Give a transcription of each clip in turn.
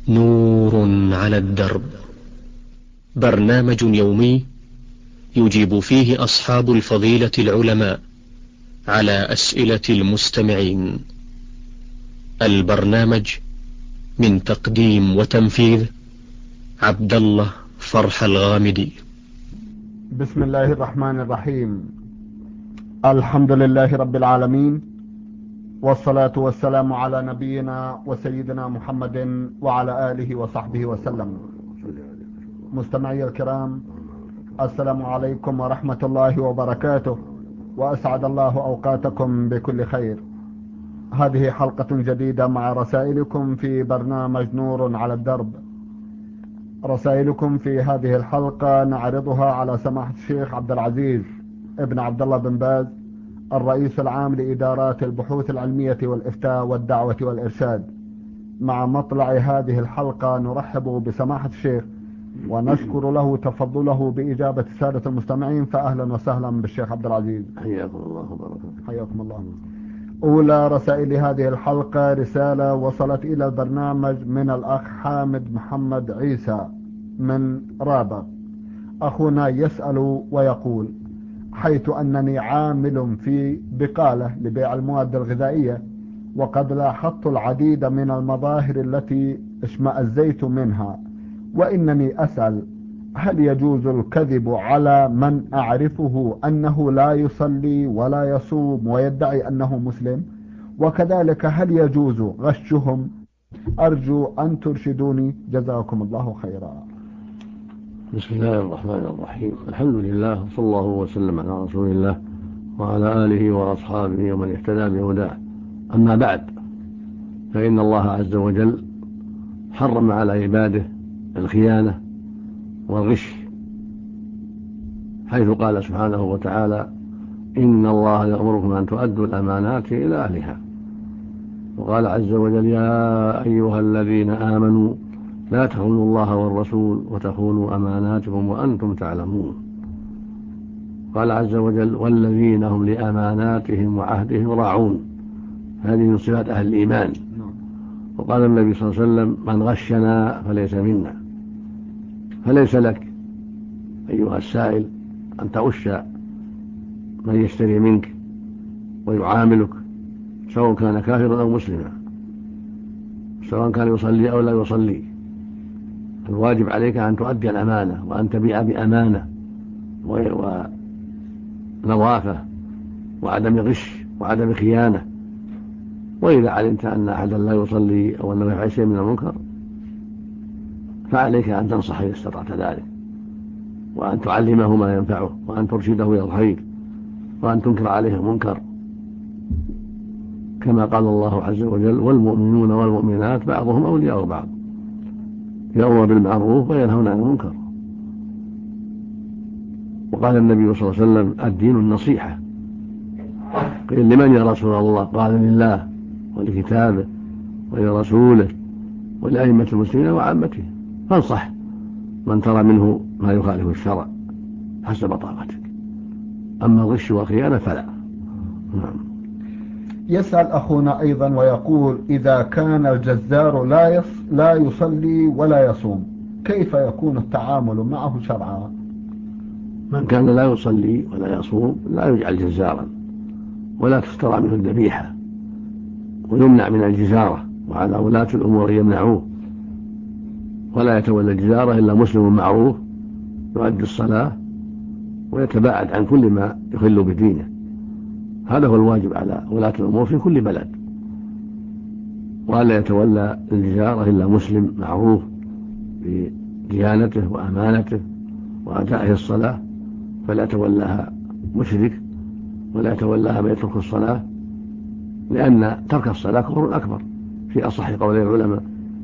نور على الدرب، برنامج يومي يجيب فيه أصحاب الفضيلة العلماء على أسئلة المستمعين. البرنامج من تقديم وتنفيذ عبد الله فرح الغامدي. بسم الله الرحمن الرحيم. الحمد لله رب العالمين، والصلاة والسلام على نبينا وسيدنا محمد وعلى آله وصحبه وسلم. مستمعي الكرام، السلام عليكم ورحمة الله وبركاته، وأسعد الله أوقاتكم بكل خير. هذه حلقة جديدة مع رسائلكم في برنامج نور على الدرب. رسائلكم في هذه الحلقة نعرضها على سماحة الشيخ عبد العزيز ابن عبد الله بن باز، الرئيس العام لإدارات البحوث العلمية والإفتاء والدعوة والإرشاد. مع مطلع هذه الحلقة نرحب بسماحة الشيخ ونشكر له تفضله بإجابة السادة المستمعين، فأهلا وسهلا بالشيخ عبد العزيز. حياكم الله وبركاته. حياكم الله. أولى رسائل هذه الحلقة رسالة وصلت إلى البرنامج من الأخ حامد محمد عيسى من رابغ. أخونا يسأل ويقول: حيث أنني عامل في بقالة لبيع المواد الغذائية، وقد لاحظت العديد من المظاهر التي اشمأزيت منها، وإنني أسأل: هل يجوز الكذب على من أعرفه أنه لا يصلي ولا يصوم ويدعي أنه مسلم؟ وكذلك هل يجوز غشهم؟ أرجو أن ترشدوني، جزاكم الله خيرا. بسم الله الرحمن الرحيم. الحمد لله، صلى الله وسلم على رسول الله وعلى آله وأصحابه ومن اهتدى بهداه. أما بعد، فإن الله عز وجل حرم على عباده الخيانة والغش، حيث قال سبحانه وتعالى: إن الله يأمركم أن تؤدوا الأمانات إلى أهلها. وقال عز وجل: يا أيها الذين آمنوا لا تخونوا الله والرسول وتخونوا أماناتكم وأنتم تعلمون. قال عز وجل: والذين هم لأماناتهم وعهدهم راعون. هذه من صفات أهل الإيمان. وقال النبي صلى الله عليه وسلم: من غشنا فليس منا. فليس لك أيها السائل أن تغش من يشتري منك ويعاملك، سواء كان كافرا أو مسلما، سواء كان يصلي أو لا يصلي. الواجب عليك أن تؤدي الأمانة، وأن تبيع بأمانة ونظافة وعدم غش وعدم خيانة. وإذا علمت أن أحدا لا يصلي أو أنه يفعل شيء من المنكر، فعليك أن تنصح إذا استطعت ذلك، وأن تعلمه ما ينفعه، وأن ترشده إلى الخير، وأن تنكر عليه المنكر، كما قال الله عز وجل: والمؤمنون والمؤمنات بعضهم أولياء بعض يأمرون بالمعروف وينهون عن المنكر. وقال النبي صلى الله عليه وسلم: الدين النصيحة. قيل: لمن يا رسول الله؟ قال: لله ولكتابه ولرسوله ولأئمة المسلمين وعامته. فانصح من ترى منه ما يخالف الشرع حسب طاقتك. أما الغش والخيانة فلا. يسأل أخونا أيضا ويقول: إذا كان الجزار لا يصلي ولا يصوم، كيف يكون التعامل معه شرعا؟ من كان لا يصلي ولا يصوم لا يجعل جزارا، ولا تشترى منه الذبيحة، ويمنع من الجزارة، وعلى ولاة الأمور يمنعوه. ولا يتولى الجزارة إلا مسلم معروف يؤدي الصلاة ويتباعد عن كل ما يخل بدينه. هذا هو الواجب على ولاة الأمور في كل بلد. ولا يتولى الجزارة إلا مسلم معروف بديانته وأمانته وأدائه الصلاة، فلا يتولاها مشرك، ولا يتولاها من يترك الصلاة، لأن ترك الصلاة كفر أكبر في أصح قولي العلماء.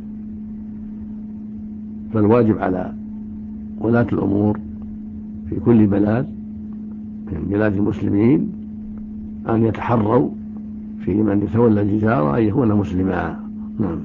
فالواجب على ولاة الأمور في كل بلد من بلاد المسلمين أن يتحروا في من يتولى الجزارة أن يكون مسلما. نعم.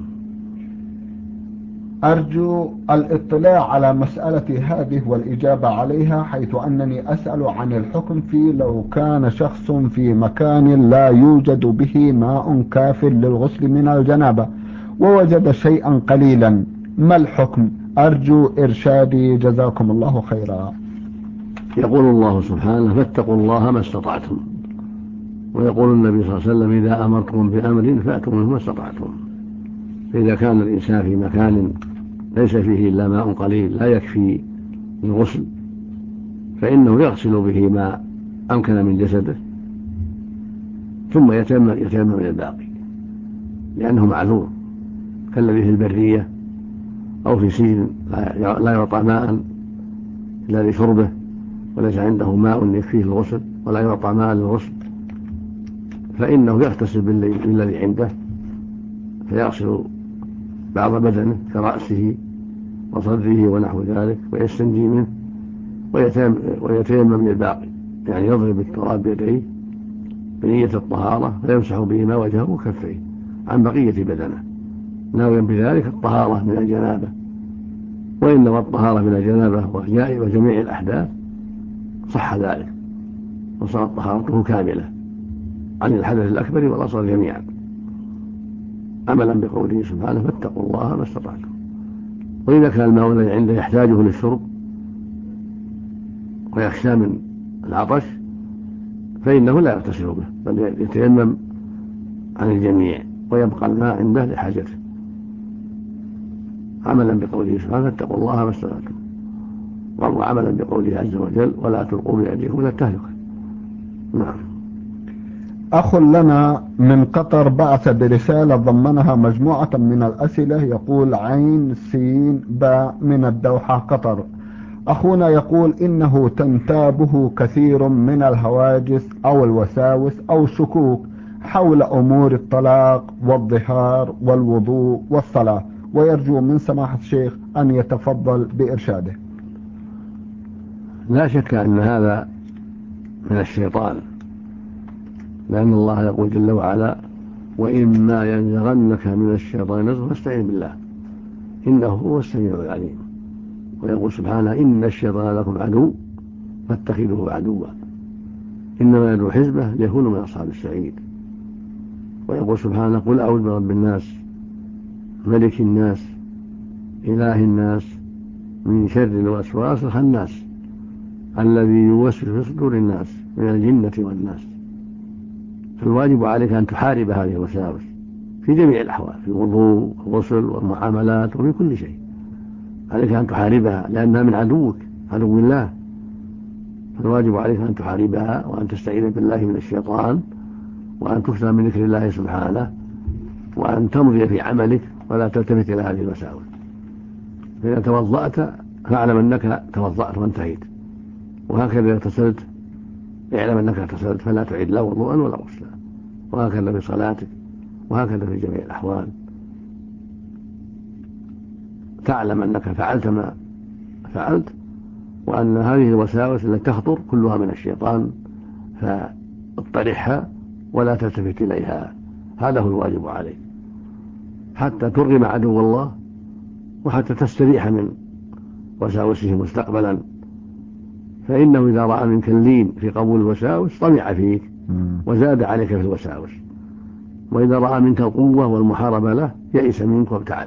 أرجو الاطلاع على مسألة هذه والإجابة عليها، حيث أنني أسأل عن الحكم في لو كان شخص في مكان لا يوجد به ماء كاف للغسل من الجنابة، ووجد شيئا قليلا ما الحكم؟ أرجو إرشادي جزاكم الله خيرا. يقول الله سبحانه: فاتقوا الله ما استطعتم. ويقول النبي صلى الله عليه وسلم: إذا أمرتم بأمر فأتوا منه ما استطعتم. فإذا كان الإنسان في مكان ليس فيه إلا ماء قليل لا يكفي الغسل، فإنه يغسل به ما أمكن من جسده ثم يتيمم من الباقي، لأنه معذور، كالذي في البرية أو في سجن لا يعطى ماء إلا لشربه وليس عنده ماء يكفيه الغسل ولا يعطى ماء للغسل، فإنه يغتسل بالذي عنده، فيغسل بعض بدنه كرأسه وصدره ونحو ذلك ويستنجي منه ويتيمم من الباقي، يعني يضرب التراب بيديه بنية الطهارة فيمسح بهما وجهه وكفيه عن بقية بدنه، ناويا بذلك الطهارة من الجنابة. وإن نوى الطهارة من الجنابة وجميع الأحداث صح ذلك وصارت طهارته كاملة عن الحدث الأكبر والأصغر جميعا، عملا بقوله سبحانه: فاتقوا الله ما استطعتم. وإذا كان الماء الذي عنده يحتاجه للشرب ويخشى من العطش فإنه لا يغتسل به، بل يتيمم عن الجميع ويبقى الماء عنده لحاجته، عملا بقوله سبحانه: فاتقوا الله ما استطعتم، وعملا بقوله عز وجل: ولا تلقوا بأيديكم إلى التهلكة. نعم. أخ لنا من قطر بعث برسالة ضمنها مجموعة من الأسئلة، يقول: عين سين باء من الدوحة قطر. أخونا يقول إنه تنتابه كثير من الهواجس أو الوساوس أو الشكوك حول أمور الطلاق والظهار والوضوء والصلاة، ويرجو من سماحة الشيخ أن يتفضل بإرشاده. لا شك أن هذا من الشيطان، لأن الله يقول جل وعلا: وإما ينزغنك من الشيطان نزغ فاستعذ بالله إنه هو السميع العليم. ويقول سبحانه: إن الشيطان لكم عدو فاتخذوه عدوا إنما يدعو حزبه ليكونوا من أصحاب السعير. ويقول سبحانه: قل أعوذ برب الناس ملك الناس إله الناس من شر الوسواس الخناس الذي يوسوس في صدور الناس من الجنة والناس. فالواجب عليك أن تحارب هذه الوساوس في جميع الأحوال، في الوضوء والغسل والمعاملات وفي كل شيء، عليك أن تحاربها لأنها من عدوك، عدو الله. فالواجب عليك أن تحاربها وأن تستعيذ بالله من الشيطان وأن تكثر من ذكر الله سبحانه وأن تمضي في عملك ولا تلتفت إلى هذه الوساوس. فإذا توضأت فاعلم أنك توضأت وانتهيت، وهكذا إذا اغتسلت اعلم أنك اغتسلت فلا تعيد لا وضوءا ولا غسلا، وهكذا في صلاتك وهكذا في جميع الأحوال. تعلم أنك فعلت ما فعلت وأن هذه الوساوس التي تخطر كلها من الشيطان، فاطرحها ولا تلتفت إليها. هذا هو الواجب عليك حتى ترغم عدو الله وحتى تستريح من وساوسه مستقبلا، فإنه إذا رأى منك اللين في قبول الوساوس طمع فيك وزاد عليك في الوساوس، وإذا رأى منك القوة والمحاربة له يئس منك وابتعد.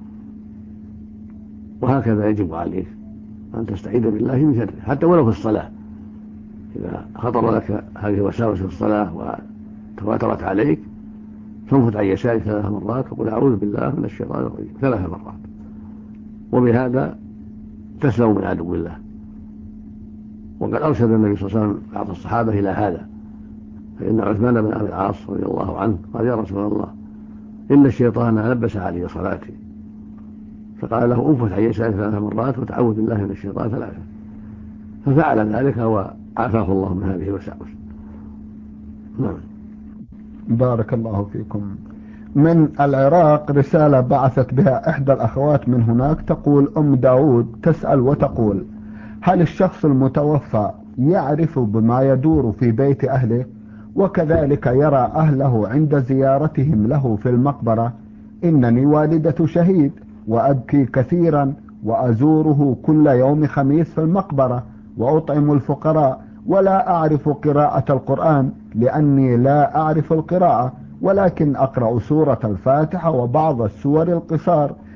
وهكذا يجب عليك أن تستعيذ بالله من شره حتى ولو في الصلاة. إذا خطر لك هذه الوساوس في الصلاة وتواترت عليك فانفت عن يسارك 3 مرات وقل أعوذ بالله من الشيطان الرجيم 3 مرات، وبهذا تسلم من عدو الله. وقد أرشد النبي صلى الله عليه وسلم بعض الصحابة إلى هذا، فإن عثمان بن أبي العاص رضي الله عنه قال: يا رسول الله إن الشيطان لبس علي صلاتي، فقال له: انفت عن يسارك 3 مرات وتعوذ بالله من الشيطان 3، ففعل ذلك وعافاه الله من هذه الوساوس. نعم. بارك الله فيكم. من العراق رسالة بعثت بها إحدى الأخوات من هناك، تقول أم داود تسأل وتقول: هل الشخص المتوفى يعرف بما يدور في بيت أهله وكذلك يرى أهله عند زيارتهم له في المقبرة؟ إنني والدة شهيد وأبكي كثيرا وأزوره كل يوم خميس في المقبرة وأطعم الفقراء، ولا أعرف قراءة القرآن لأني لا أعرف القراءة، ولكن أقرأ سورة الفاتحة وبعض السور القصار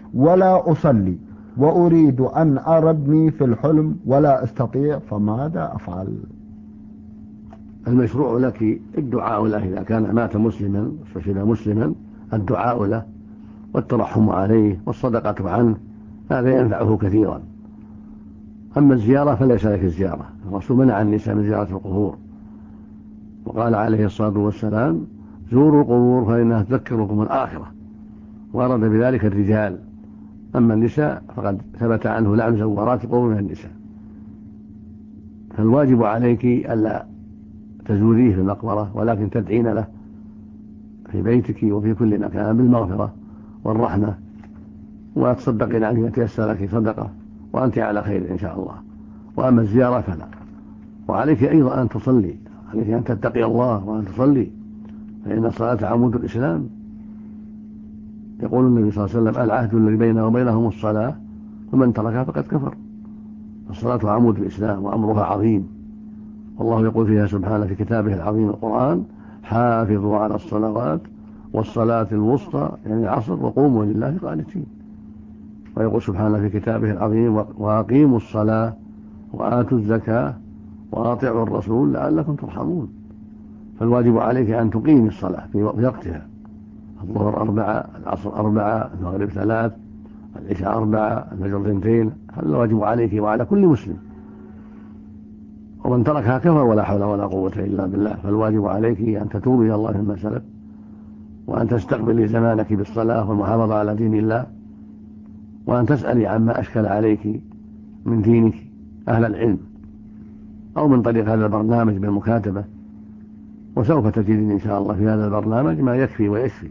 ولا أصلي وأريد أن أرى ابني في الحلم ولا أستطيع، فماذا أفعل؟ المشروع لك الدعاء له إذا كان مات مسلما فشل مسلما، الدعاء له والترحم عليه والصدقة عنه، هذا ينفعه كثيرا. أما الزيارة فليس لك الزيارة، الرسول منع النساء من زيارة القبور، وقال عليه الصلاة والسلام زوروا القبور فإنها تذكركم الآخرة، وأراد بذلك الرجال. أما النساء فقد ثبت عنه لعن زوارات القبور من النساء. فالواجب عليك ألا تزوريه في المقبرة، ولكن تدعين له في بيتك وفي كل مكان بالمغفرة والرحمة، وتصدقين عنه يتيسر لك صدقة، وأنت على خير إن شاء الله. وأما الزيارة فلا. وعليك أيضا أن تصلي، عليك أن تتقي الله وأن تصلي، فإن الصلاة عمود الإسلام. يقول النبي صلى الله عليه وسلم العهد الذي بيننا وبينهم الصلاة، ومن تركها فقد كفر. الصلاة عمود الإسلام وأمرها عظيم، والله يقول فيها سبحانه في كتابه العظيم القرآن حافظوا على الصلوات والصلاة الوسطى يعني العصر وقوموا لله قانتين. ويقول سبحانه في كتابه العظيم وأقيموا الصلاة وآتوا الزكاة وأطيعوا الرسول لعلكم ترحمون. فالواجب عليك أن تقيم الصلاة في وقتها، الظهر 4، العصر 4، المغرب 3، العشاء 4، الفجر 2. هذا الواجب عليك وعلى كل مسلم، ومن تركها كفر ولا حول ولا قوة إلا بالله. فالواجب عليك أن تتوبي إلى الله مما سلف، وأن تستقبلي زمانك بالصلاة والمحافظة على دين الله، وأن تسألي عما أشكل عليك من دينك أهل العلم، أو من طريق هذا البرنامج بالمكاتبة، وسوف تجدين إن شاء الله في هذا البرنامج ما يكفي ويشفي.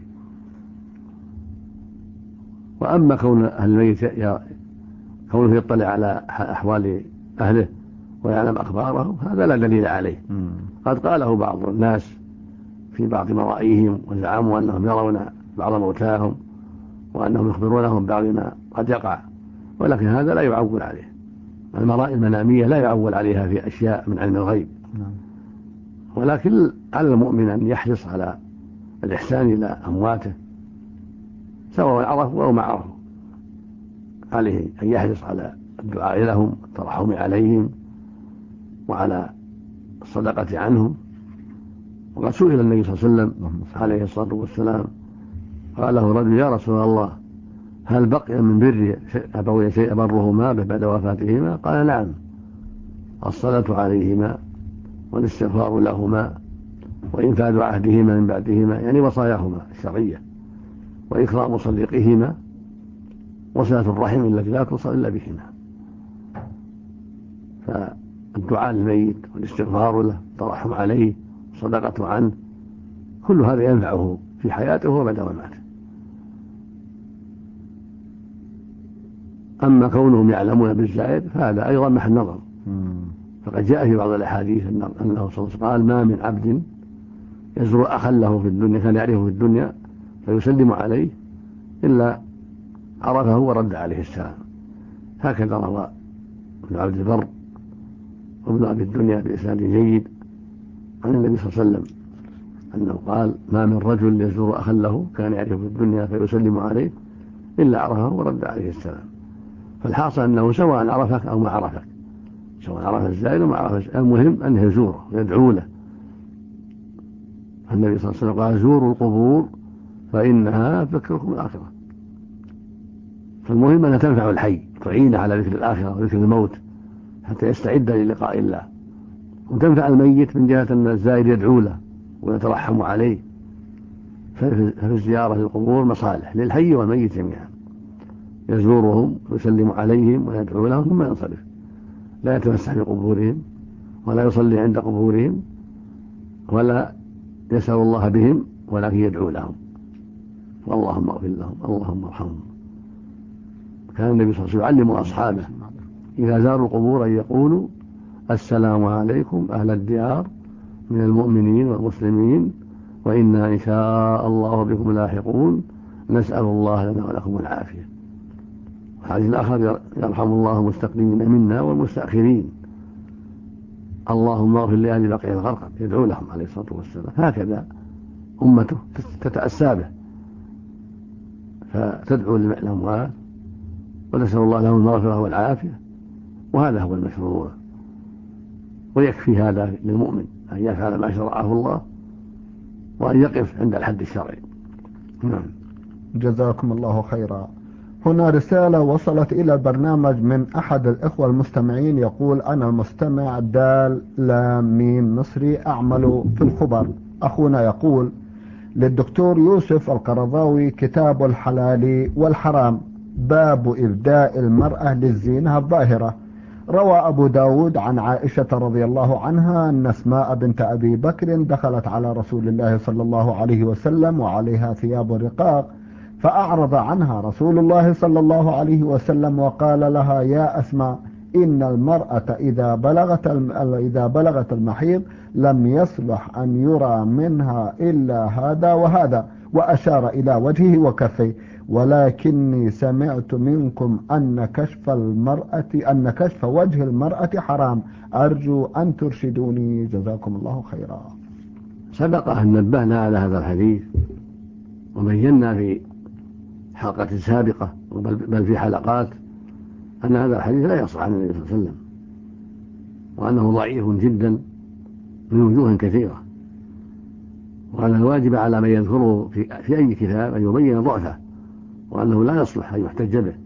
وأما كون أهل الميت كونه يطلع على أحوال أهله ويعلم أخبارهم، هذا لا دليل عليه. قد قاله بعض الناس في بعض مرائيهم وزعموا أنهم يرون بعض موتاهم وأنهم يخبرونهم بعض ما قد يقع، ولكن هذا لا يعول عليه. المرائي المنامية لا يعول عليها في أشياء من علم الغيب، ولكن على المؤمن أن يحرص على الإحسان إلى أمواته سواء عرفوا أو ما عرفوا. عليه أن يحرص على الدعاء لهم والترحم عليهم وعلى الصدقة عنهم. وقد سئل النبي صلى الله عليه وسلم عليه الصلاة والسلام، قال له رجل يا رسول الله هل بقي من بر أبوي شيء أبرهما بعد وفاتهما؟ قال نعم، الصلاة عليهما والاستغفار لهما وإنفاذ عهدهما من بعدهما يعني وصاياهما الشرعية، وإكرام صديقهما وصلة الرحم التي لا توصل إلا بهما. فالدعاء للميت والاستغفار له والترحم عليه والصدقة عنه كل هذا ينفعه في حياته وبعد مماته. أما كونهم يعلمون بالزائد فهذا أيضا محل نظر، فقد جاء في بعض الأحاديث أنه صلى الله عليه وسلم قال ما من عبد يزور أخا له في الدنيا كان يعرفه في الدنيا فيسلم عليه إلا عرفه ورد عليه السلام. هكذا روى ابن عبد البر وابن أبي الدنيا بإسناد جيد عن النبي صلى الله عليه وسلم أنه قال ما من رجل يزور أخا له كان يعرفه في الدنيا فيسلم عليه إلا عرفه ورد عليه السلام. فالحاصل أنه سواء عرفك أو ما عرفك، سواء عرف الزائر وما عرف، المهم أنه يزوره ويدعو له. النبي صلى الله عليه وسلم قال زوروا القبور فإنها تذكركم الآخرة. فالمهم أنها تنفع الحي، تعينه على ذكر الآخرة وذكر الموت حتى يستعد للقاء الله، وتنفع الميت من جهة أن الزائر يدعو له ويترحم عليه. ففي الزيارة للقبور مصالح للحي والميت جميعا، يزورهم ويسلم عليهم ويدعو لهم ثم ينصرف، لا يتمسح بقبورهم ولا يصلي عند قبورهم ولا يسأل الله بهم، ولكن يدعو لهم اللهم اغفر لهم اللهم ارحمهم. كان النبي صلى الله عليه وسلم يعلم أصحابه إذا زاروا القبور أن يقولوا السلام عليكم أهل الديار من المؤمنين والمسلمين وإنا إن شاء الله بكم لاحقون نسأل الله لنا ولكم العافية. الحديث الآخر يرحم الله المستقدمين منا والمستأخرين اللهم اغفر لأهل بقيع الغرقد، يدعو لهم عليه الصلاة والسلام. هكذا أمته تتأسى به، فتدعو للأموات ونسأل الله له المغفرة والعافية، وهذا هو المشروع. ويكفي هذا للمؤمن أن يفعل ما شرعه الله وأن يقف عند الحد الشرعي. نعم. جزاكم الله خيرا. هنا رسالة وصلت إلى البرنامج من أحد الإخوة المستمعين، يقول: أنا المستمع دال لام ميم مصري أعمل في الخبر. أخونا يقول: للدكتور يوسف القرضاوي كتاب الحلال والحرام، باب إبداء المرأة للزينة الظاهرة. روى أبو داود عن عائشة رضي الله عنها أن أسماء بنت أبي بكر دخلت على رسول الله صلى الله عليه وسلم وعليها ثياب رقاق، فأعرض عنها رسول الله صلى الله عليه وسلم وقال لها: يا أسماء، إن المرأة إذا بلغت المحيض لم يصلح أن يرى منها إلا هذا وهذا، وأشار إلى وجهه وكفيه، ولكني سمعت منكم أن كشف وجه المرأة حرام، أرجو أن ترشدوني، جزاكم الله خيرا. سبق أن نبهنا على هذا الحديث وبينا في حلقة سابقة بل في حلقات أن هذا الحديث لا يصح عن النبي صلى الله عليه وسلم، وأنه ضعيف جدا من وجوه كثيرة، وأن الواجب على من يذكره في أي كتاب أن يبين ضعفه، وأنه لا يصلح أن يحتج به،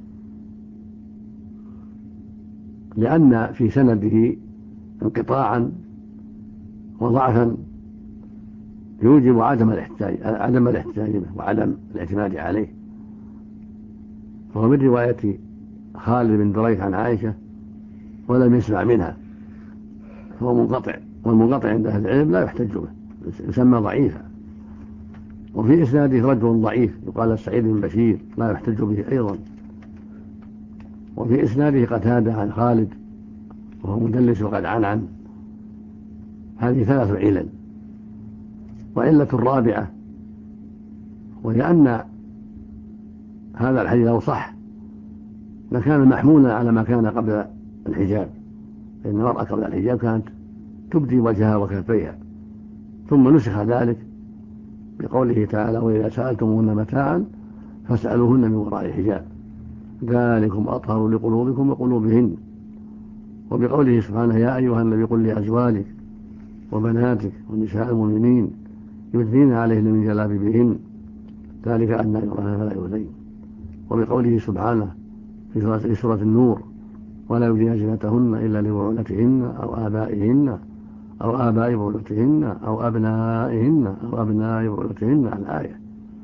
لأن في سنده انقطاعا وضعفا يوجب عدم الاحتجاج به وعدم الاعتماد عليه. فهو من رواية خالد بن دريك عن عائشة ولم يسمع منها، فهو منقطع، والمنقطع عند أهل العلم لا يحتج به، يسمى ضعيفا. وفي إسناده رجل ضعيف يقال سعيد بن بشير لا يحتج به أيضا. وفي إسناده قتادة عن خالد وهو مدلس وقد عن هذه 3 علل. وعلة الرابعة وهي أن هذا الحديث لو صح لكان محمولا على ما كان قبل الحجاب، فإن المرأة قبل الحجاب كانت تبدي وجهها وكفيها، ثم نسخ ذلك بقوله تعالى: وإذا سألتموهن متاعا فاسألوهن من وراء الحجاب ذلكم أطهر لقلوبكم وقلوبهن. وبقوله سبحانه: يا أيها النبي قل لأزواجك وبناتك ونساء المؤمنين يدنين عليهن من جلابيبهن ذلك أدنى أن يرين فلا يؤذين. وبقوله سبحانه في سورة النور: ولا يبدين زينتهن إلا لبعولتهن أو آبائهن أو آباء بعولتهن أو أبنائهن أو أبناء بعولتهن، الآية.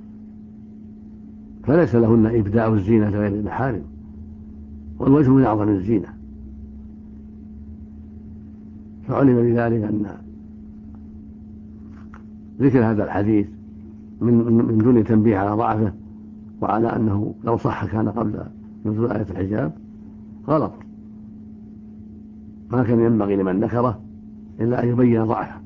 فليس لهن إبداء الزينة غير المحارم، والوجه من أعظم الزينة. فعلم بذلك أن ذكر هذا الحديث من دون تنبيه على ضعفه وعلى أنه لو صح كان قبل نزول آية الحجاب غلط، ما كان ينبغي لمن ذكره إلا أن يبين ضعفه.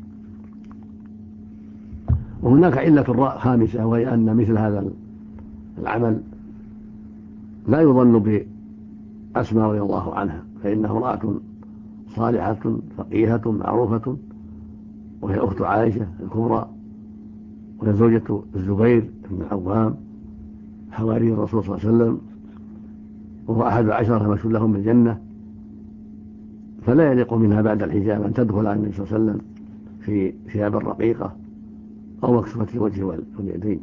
وهناك علة خامسة، وهي أن مثل هذا العمل لا يظن بأسماء رضي الله عنها، فإنها امرأة صالحة فقيهة معروفة، وهي أخت عائشة الكبرى، وهي زوجة الزبير بن العوام حواري الرسول صلى الله عليه وسلم، وهو 11 مشهود لهم بالجنة. فلا يليق منها بعد الحجاب أن تدخل على النبي صلى الله عليه وسلم في ثياب رقيقة أو مكشوفة الوجه واليدين.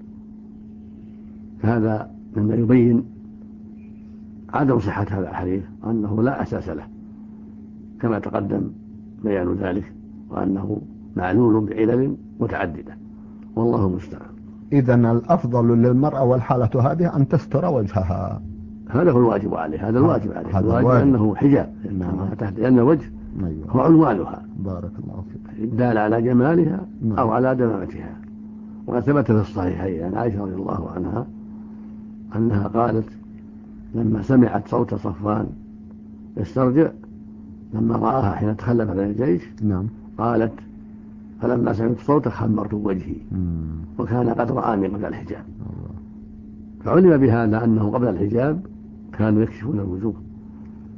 هذا مما يبين عدم صحة هذا الحديث، وأنه لا أساس له كما تقدم بيان ذلك، وأنه معلول بعلل متعددة، والله المستعان. إذن الأفضل للمرأة والحالة هذه أن تستر وجهها، هذا هو الواجب عليه، هذا الواجب عليه، الواجب أنه حجاب، لأن الوجه هو عنوانها، بارك الله فيك، الدال على جمالها أو على دمامتها. وثبت في الصحيحين عن عائشة رضي الله عنها أنها قالت لما سمعت صوت صفوان يسترجع لما رآها حين تخلف عن الجيش، قالت: فلما سمعت صوتك خمرت وجهي، وكان قد رآني قبل الحجاب. فعلم بهذا أنه قبل الحجاب كانوا يكشفون الوجوه،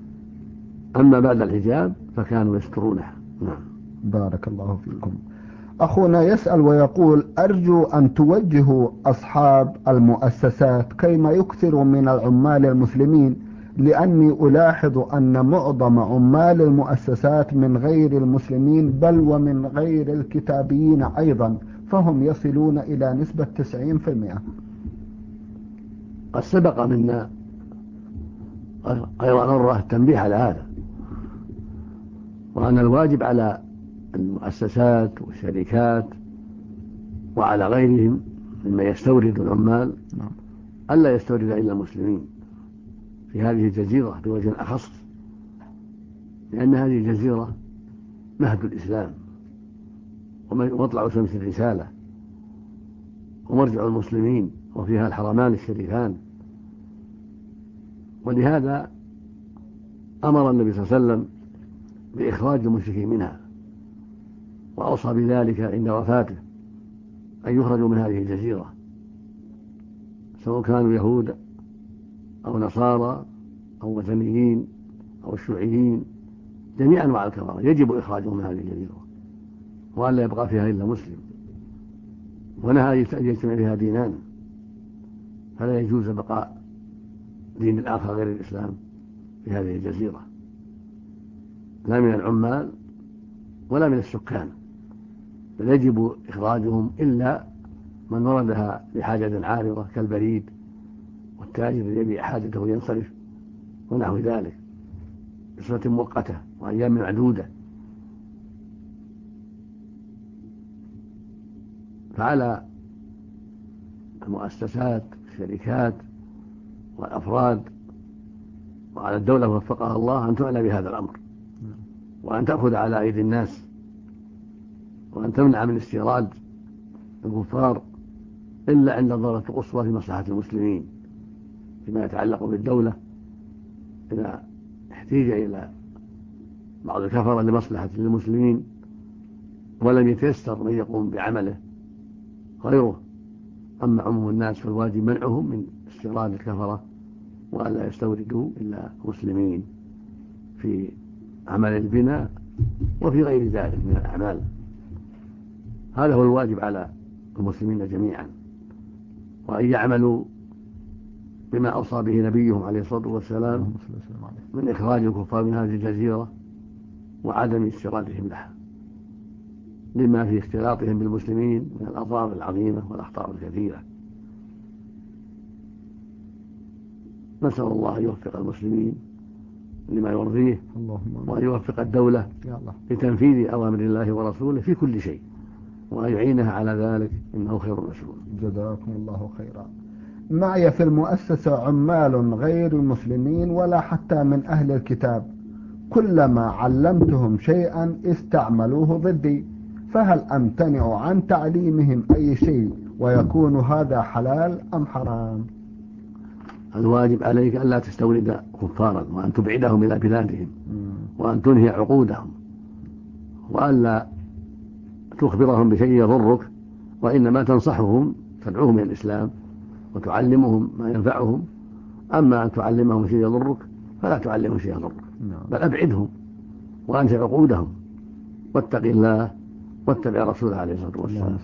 أما بعد الحجاب فكانوا يسترونها. بارك الله فيكم. أخونا يسأل ويقول: أرجو أن توجهوا أصحاب المؤسسات كيما يكثروا من العمال المسلمين، لأني ألاحظ أن معظم عمال المؤسسات من غير المسلمين بل ومن غير الكتابيين أيضا، فهم يصلون إلى نسبة 90%. قد سبق منا غير مرة التنبيه على هذا، وأن الواجب على المؤسسات والشركات وعلى غيرهم مما يستورد العمال ألا يستورد إلا المسلمين في هذه الجزيرة بوجه أخص، لأن هذه الجزيرة مهد الإسلام ومطلع شمس الرسالة ومرجع المسلمين، وفيها الحرمان الشريفان. ولهذا أمر النبي صلى الله عليه وسلم بإخراج المشركين منها، وأوصى بذلك عند وفاته أن يخرجوا من هذه الجزيرة، سواء كانوا يهود أو نصارى أو وثنيين أو شيوعيين، جميع أنواع الكفرة يجب إخراجهم من هذه الجزيرة، وأن لا يبقى فيها إلا مسلم. ونهى أن يجتمع فيها دينان، فلا يجوز بقاء دين الآخر غير الإسلام في هذه الجزيرة، لا من العمال ولا من السكان، بل يجب إخراجهم إلا من وردها لحاجة عارضة كالبريد والتاجر يبيع حاجته وينصرف ونحو ذلك بصفة مؤقتة وأيام معدودة. فعلى المؤسسات والشركات والأفراد وعلى الدولة وفقها الله أن تعنى بهذا الأمر، وأن تأخذ على أيدي الناس، وأن تمنع من استيراد الكفار إلا عند الضرورة القصوى في مصلحة المسلمين فيما يتعلق بالدولة. إذا احتيج إلى بعض الكفرة لمصلحة المسلمين ولم يتيسر من يقوم بعمله غيره، أما عموم الناس فالواجب منعهم من استيراد الكفرة وألا يستوردوا إلا مسلمين في عمل البناء وفي غير ذلك من الأعمال. هذا هو الواجب على المسلمين جميعا، وأن يعملوا بما أوصى به نبيهم عليه الصلاة والسلام من إخراج الكفار من هذه الجزيرة وعدم استيرادهم لها، لما في اختلاطهم بالمسلمين من الأضرار العظيمة والأخطار الكثيرة. نسأل الله أن يوفق المسلمين لما يرضيه، وأن يوفق الدولة لتنفيذ أوامر الله ورسوله في كل شيء، وأن يعينها على ذلك، إنه خير مسؤول. جزاكم الله خيرا. معي في المؤسسة عمال غير مسلمين ولا حتى من أهل الكتاب، كلما علمتهم شيئا استعملوه ضدي، فهل أمتنع عن تعليمهم أي شيء ويكون هذا حلال أم حرام؟ الواجب عليك أن لا تستورد كفارا، وأن تبعدهم إلى بلادهم، وأن تنهي عقودهم، وأن لا تخبرهم بشيء يضرك، وإنما تنصحهم تدعوهم إلى الإسلام وتعلمهم ما ينفعهم. أما أن تعلمهم شيء يضرك فلا تعلمهم شيء يضرك، بل أبعدهم وأنهي عقودهم، واتق الله واتبع رسوله عليه الصلاة والسلام.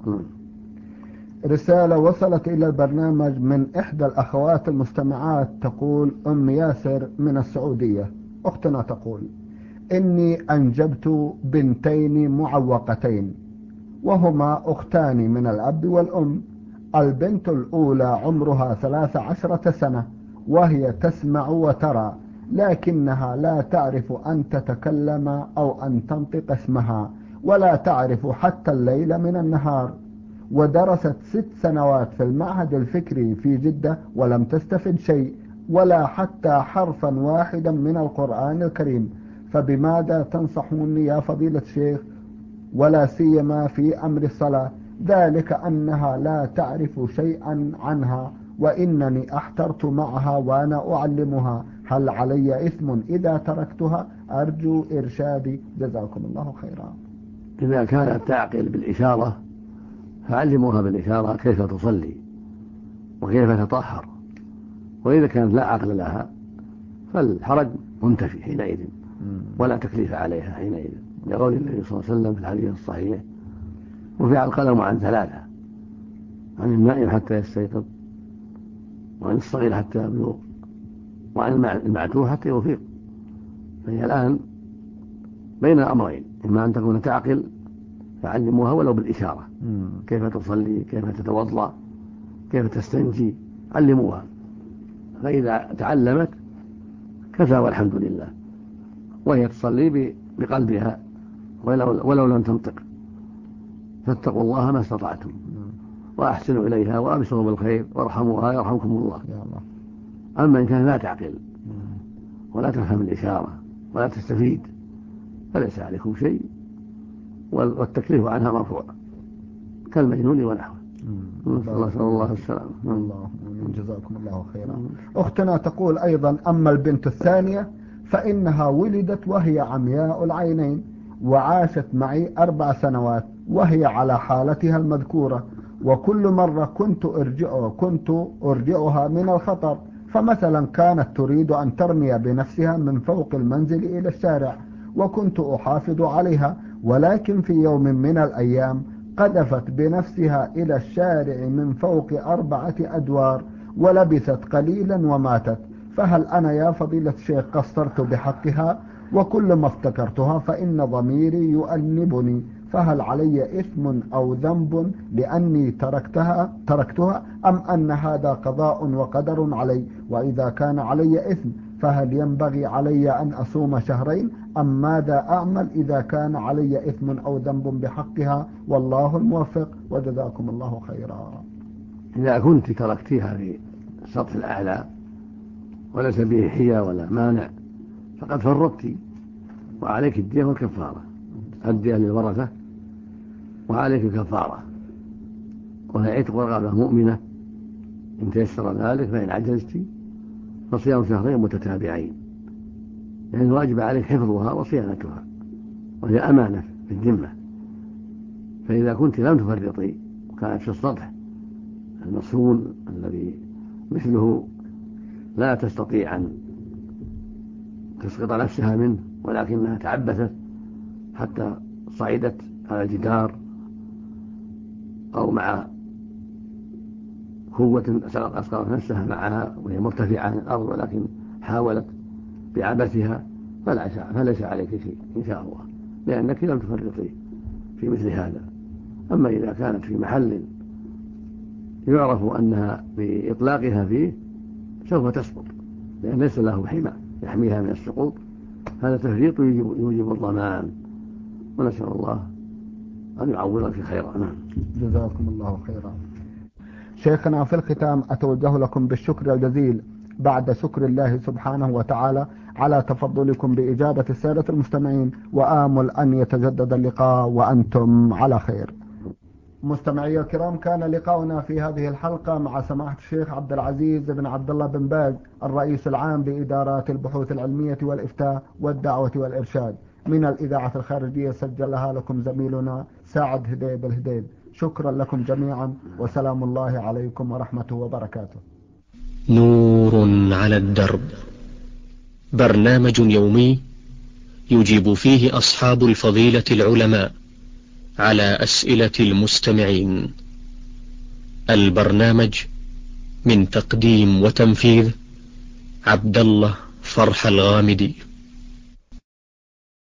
رسالة وصلت إلى البرنامج من إحدى الأخوات المستمعات، تقول أم ياسر من السعودية. أختنا تقول: إني أنجبت بنتين معوقتين وهما أختان من الأب والأم. البنت الأولى عمرها 13 سنة وهي تسمع وترى، لكنها لا تعرف أن تتكلم أو أن تنطق اسمها، ولا تعرف حتى الليل من النهار، ودرست 6 سنوات في المعهد الفكري في جدة ولم تستفد شيء ولا حتى حرفا واحدا من القرآن الكريم، فبماذا تنصحوني يا فضيلة الشيخ، ولا سيما في أمر الصلاة، ذلك أنها لا تعرف شيئا عنها وإنني احترت معها وأنا أعلمها، هل علي إثم إذا تركتها؟ أرجو إرشادي، جزاكم الله خيرا. إذا كانت تعقل بالإشارة فعلموها بالإشارة كيف تصلي وكيف تطهر، وإذا كانت لا عقل لها فالحرج منتفي حينئذ ولا تكليف عليها حينئذ، لقول النبي صلى الله عليه وسلم في الحديث الصحيح: رفع القلم عن 3: عن النائم حتى يستيقظ، وعن الصغير حتى يبلغ، وعن المعتوه حتى يفيق. فهي الآن بين أمرين: إما أن تكون تعقل فعلموها ولو بالإشارة، كيف تصلي، كيف تتوضأ، كيف تستنجي، علموها. فإذا تعلمت كفى والحمد لله، وهي تصلي بقلبها ولو لم تنطق. فاتقوا الله ما استطعتم وأحسنوا إليها وأبشروا بالخير وارحموها يرحمكم الله. أما إن كان لا تعقل ولا تفهم الإشارة ولا تستفيد فليس عليكم شيء، والتكليف عنها مرفوع كالمجنون ونحوه. نسأل الله السلامة. الله جزاكم الله خيرا. أختنا تقول أيضا: أما البنت الثانية فإنها ولدت وهي عمياء العينين، وعاشت معي 4 سنوات وهي على حالتها المذكورة، وكل مرة كنت أرجعها من الخطر. فمثلا كانت تريد أن ترمي بنفسها من فوق المنزل إلى الشارع، وكنت أحافظ عليها، ولكن في يوم من الأيام قذفت بنفسها إلى الشارع من فوق 4 أدوار، ولبثت قليلا وماتت. فهل أنا يا فضيلة الشيخ قصرت بحقها؟ وكل ما افتكرتها فإن ضميري يؤنبني، فهل علي إثم أو ذنب لأني تركتها أم أن هذا قضاء وقدر علي؟ وإذا كان علي إثم فهل ينبغي علي أن أصوم شهرين أم ماذا أعمل إذا كان علي إثم أو ذنب بحقها؟ والله الموفق وجزاكم الله خيرا. إذا كنت تركتها في السطح الأعلى وليس به حية ولا مانع فقد فرطت، وعليك الدية والكفارة. الدية للورثة وعليك الكفارة، وهي عتق رقبة مؤمنة إن تيسر ذلك، فإن عجزت فصيام شهرين متتابعين، لأن الواجب عليك حفظها وصيانتها، وهي أمانة في الذمة. فإذا كنت لم تفرطي وكانت في السطح المصون الذي مثله لا تستطيع أن تسقط نفسها منه، ولكنها تعبثت حتى صعدت على الجدار أو مع قوة أسقطت نفسها معها وهي مرتفعة عن الأرض، ولكن حاولت بعبثها فليس عليك شيء إن شاء الله، لأنك لم تفرطي في مثل هذا. أما إذا كانت في محل يعرف أنها بإطلاقها فيه سوف تسقط لأن ليس له حمى يحميها من السقوط، هذا تفريط يوجب الضمان، ونسأل الله أن يعوضك خيرا. جزاكم الله خيرا. شيخنا، في الختام أتوجه لكم بالشكر الجزيل بعد شكر الله سبحانه وتعالى على تفضلكم بإجابة السادة المستمعين، وآمل أن يتجدد اللقاء وأنتم على خير. مستمعي الكرام، كان لقاؤنا في هذه الحلقة مع سماحة الشيخ عبد العزيز بن عبد الله بن باز، الرئيس العام بإدارات البحوث العلمية والإفتاء والدعوة والإرشاد، من الإذاعة الخارجية، سجلها لكم زميلنا ساعد هديب الهديب. شكرا لكم جميعا، وسلام الله عليكم ورحمته وبركاته. نور على الدرب، برنامج يومي يجيب فيه أصحاب الفضيلة العلماء على أسئلة المستمعين. البرنامج من تقديم وتنفيذ عبد الله فرح الغامدي.